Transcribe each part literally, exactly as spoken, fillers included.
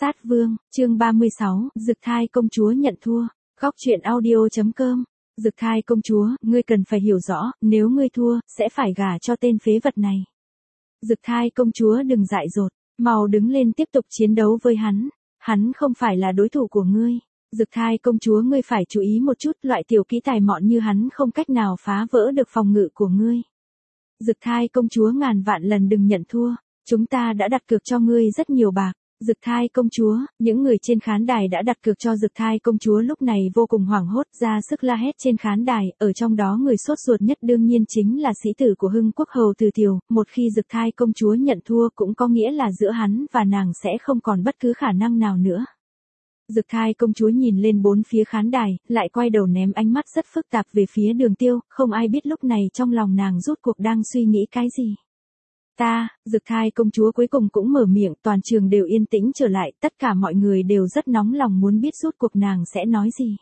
Sát Vương, chương ba mươi sáu, Dực Thai công chúa nhận thua. Góc truyện audio chấm com. Dực Thai công chúa, ngươi cần phải hiểu rõ, nếu ngươi thua, sẽ phải gả cho tên phế vật này. Dực Thai công chúa đừng dại dột, mau đứng lên tiếp tục chiến đấu với hắn. Hắn không phải là đối thủ của ngươi. Dực Thai công chúa, ngươi phải chú ý một chút, loại tiểu kỹ tài mọn như hắn không cách nào phá vỡ được phòng ngự của ngươi. Dực Thai công chúa, ngàn vạn lần đừng nhận thua, chúng ta đã đặt cược cho ngươi rất nhiều bạc. Dực Thai công chúa, những người trên khán đài đã đặt cược cho Dực Thai công chúa lúc này vô cùng hoảng hốt, ra sức la hét trên khán đài, ở trong đó người sốt ruột nhất đương nhiên chính là sĩ tử của Hưng Quốc hầu Từ Tiều, một khi Dực Thai công chúa nhận thua cũng có nghĩa là giữa hắn và nàng sẽ không còn bất cứ khả năng nào nữa. Dực Thai công chúa nhìn lên bốn phía khán đài, lại quay đầu ném ánh mắt rất phức tạp về phía Đường Tiêu, không ai biết lúc này trong lòng nàng rốt cuộc đang suy nghĩ cái gì. Ta, Dực Thai công chúa cuối cùng cũng mở miệng, toàn trường đều yên tĩnh trở lại, tất cả mọi người đều rất nóng lòng muốn biết rốt cuộc nàng sẽ nói gì.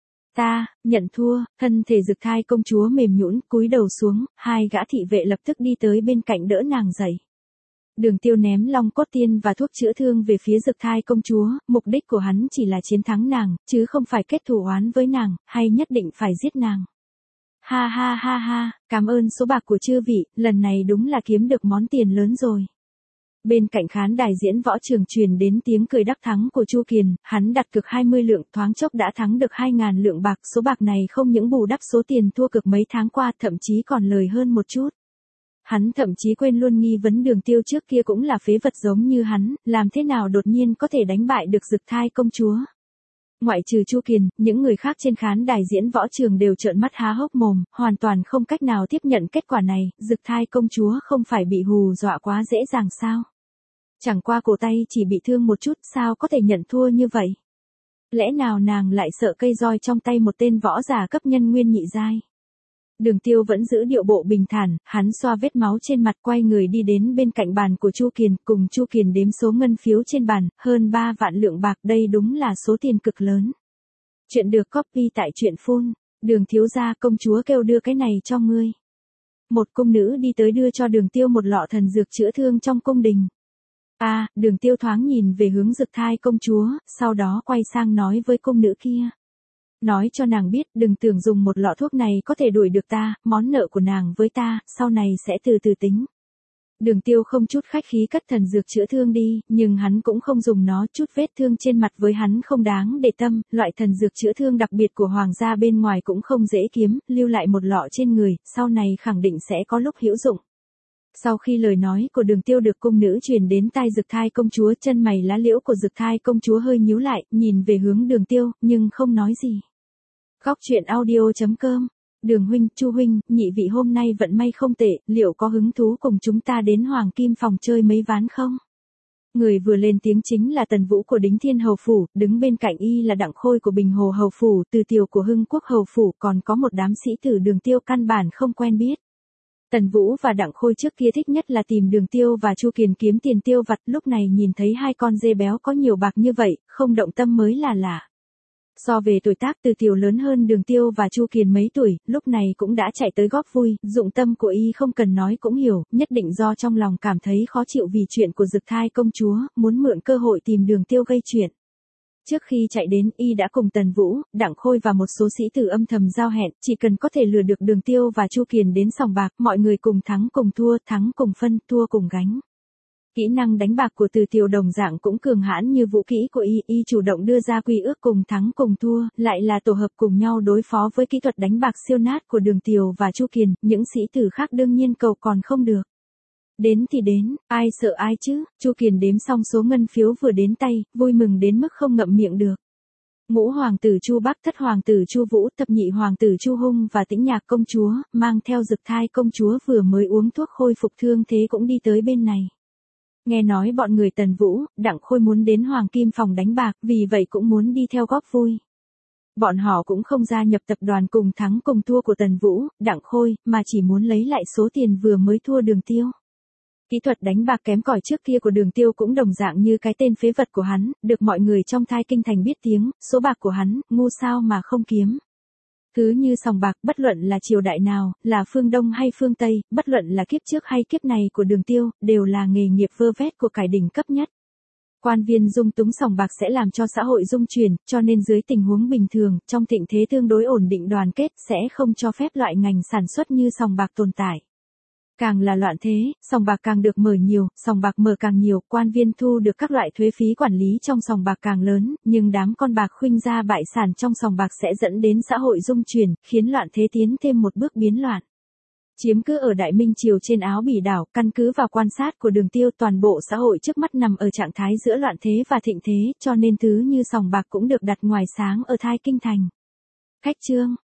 Ta, nhận thua, thân thể Dực Thai công chúa mềm nhũn, cúi đầu xuống, hai gã thị vệ lập tức đi tới bên cạnh đỡ nàng dậy. Đường Tiêu ném long cốt tiên và thuốc chữa thương về phía Dực Thai công chúa, mục đích của hắn chỉ là chiến thắng nàng, chứ không phải kết thù oán với nàng, hay nhất định phải giết nàng. Ha ha ha ha, cảm ơn số bạc của chư vị, lần này đúng là kiếm được món tiền lớn rồi. Bên cạnh khán đài diễn võ trường truyền đến tiếng cười đắc thắng của Chu Kiền, hắn đặt cược hai mươi lượng, thoáng chốc đã thắng được hai ngàn lượng bạc, số bạc này không những bù đắp số tiền thua cực mấy tháng qua, thậm chí còn lời hơn một chút. Hắn thậm chí quên luôn nghi vấn Đường Tiêu trước kia cũng là phế vật giống như hắn, làm thế nào đột nhiên có thể đánh bại được Dực Thai công chúa. Ngoại trừ Chu Kiền, những người khác trên khán đài diễn võ trường đều trợn mắt há hốc mồm, hoàn toàn không cách nào tiếp nhận kết quả này, Dực Thai công chúa không phải bị hù dọa quá dễ dàng sao? Chẳng qua cổ tay chỉ bị thương một chút, sao có thể nhận thua như vậy? Lẽ nào nàng lại sợ cây roi trong tay một tên võ giả cấp nhân nguyên nhị giai? Đường Tiêu vẫn giữ điệu bộ bình thản, hắn xoa vết máu trên mặt, quay người đi đến bên cạnh bàn của Chu Kiền, cùng Chu Kiền đếm số ngân phiếu trên bàn, hơn ba vạn lượng bạc, đây đúng là số tiền cực lớn. Chuyện được copy tại truyện phun, Đường thiếu gia, công chúa kêu đưa cái này cho ngươi. Một cung nữ đi tới đưa cho Đường Tiêu một lọ thần dược chữa thương trong cung đình. A, à, Đường Tiêu thoáng nhìn về hướng Dực Thai công chúa, sau đó quay sang nói với cung nữ kia. Nói cho nàng biết, đừng tưởng dùng một lọ thuốc này có thể đuổi được ta, món nợ của nàng với ta, sau này sẽ từ từ tính. Đường Tiêu không chút khách khí cất thần dược chữa thương đi, nhưng hắn cũng không dùng nó, chút vết thương trên mặt với hắn không đáng để tâm, loại thần dược chữa thương đặc biệt của hoàng gia bên ngoài cũng không dễ kiếm, lưu lại một lọ trên người, sau này khẳng định sẽ có lúc hữu dụng. Sau khi lời nói của Đường Tiêu được cung nữ truyền đến tai Dực Thai công chúa, chân mày lá liễu của Dực Thai công chúa hơi nhíu lại, nhìn về hướng Đường Tiêu, nhưng không nói gì. Góc truyện audio chấm com. Đường huynh, Chu huynh, nhị vị hôm nay vận may không tệ, liệu có hứng thú cùng chúng ta đến Hoàng Kim phòng chơi mấy ván không? Người vừa lên tiếng chính là Tần Vũ của Đính Thiên hầu phủ, đứng bên cạnh y là Đặng Khôi của Bình Hồ hầu phủ, Từ Tiều của Hưng Quốc hầu phủ, còn có một đám sĩ tử Đường Tiêu căn bản không quen biết. Tần Vũ và Đặng Khôi trước kia thích nhất là tìm Đường Tiêu và Chu Kiền kiếm tiền tiêu vặt, lúc này nhìn thấy hai con dê béo có nhiều bạc như vậy, không động tâm mới là lạ. So về tuổi tác, Từ Tiều lớn hơn Đường Tiêu và Chu Kiền mấy tuổi, lúc này cũng đã chạy tới góp vui, dụng tâm của y không cần nói cũng hiểu, nhất định do trong lòng cảm thấy khó chịu vì chuyện của Dực Thai công chúa, muốn mượn cơ hội tìm Đường Tiêu gây chuyện. Trước khi chạy đến, y đã cùng Tần Vũ, Đặng Khôi và một số sĩ tử âm thầm giao hẹn, chỉ cần có thể lừa được Đường Tiêu và Chu Kiền đến sòng bạc, mọi người cùng thắng cùng thua, thắng cùng phân, thua cùng gánh. Kỹ năng đánh bạc của Từ Tiều đồng dạng cũng cường hãn như vũ kỹ của y, y chủ động đưa ra quy ước cùng thắng cùng thua, lại là tổ hợp cùng nhau đối phó với kỹ thuật đánh bạc siêu nát của Đường Tiều và Chu Kiền, những sĩ tử khác đương nhiên cầu còn không được. Đến thì đến, ai sợ ai chứ, Chu Kiền đếm xong số ngân phiếu vừa đến tay, vui mừng đến mức không ngậm miệng được. Ngũ hoàng tử Chu Bắc, thất hoàng tử Chu Vũ, thập nhị hoàng tử Chu Hung và Tĩnh Nhạc công chúa, mang theo Dực Thai công chúa vừa mới uống thuốc khôi phục thương thế cũng đi tới bên này. Nghe nói bọn người Tần Vũ, Đặng Khôi muốn đến Hoàng Kim phòng đánh bạc, vì vậy cũng muốn đi theo góp vui. Bọn họ cũng không gia nhập tập đoàn cùng thắng cùng thua của Tần Vũ, Đặng Khôi, mà chỉ muốn lấy lại số tiền vừa mới thua Đường Tiêu. Kỹ thuật đánh bạc kém cỏi trước kia của Đường Tiêu cũng đồng dạng như cái tên phế vật của hắn, được mọi người trong Thai Kinh thành biết tiếng, số bạc của hắn, ngu sao mà không kiếm. Cứ như sòng bạc, bất luận là triều đại nào, là phương Đông hay phương Tây, bất luận là kiếp trước hay kiếp này của Đường Tiêu, đều là nghề nghiệp vơ vét của cải đỉnh cấp nhất. Quan viên dung túng sòng bạc sẽ làm cho xã hội dung chuyển, cho nên dưới tình huống bình thường, trong thịnh thế tương đối ổn định đoàn kết sẽ không cho phép loại ngành sản xuất như sòng bạc tồn tại. Càng là loạn thế, sòng bạc càng được mở nhiều, sòng bạc mở càng nhiều, quan viên thu được các loại thuế phí quản lý trong sòng bạc càng lớn, nhưng đám con bạc khuynh ra bại sản trong sòng bạc sẽ dẫn đến xã hội dung chuyển, khiến loạn thế tiến thêm một bước biến loạn. Chiếm cứ ở Đại Minh Triều trên Áo Bỉ đảo, căn cứ vào quan sát của Đường Tiêu, toàn bộ xã hội trước mắt nằm ở trạng thái giữa loạn thế và thịnh thế, cho nên thứ như sòng bạc cũng được đặt ngoài sáng ở Thai Kinh Thành. Khách chương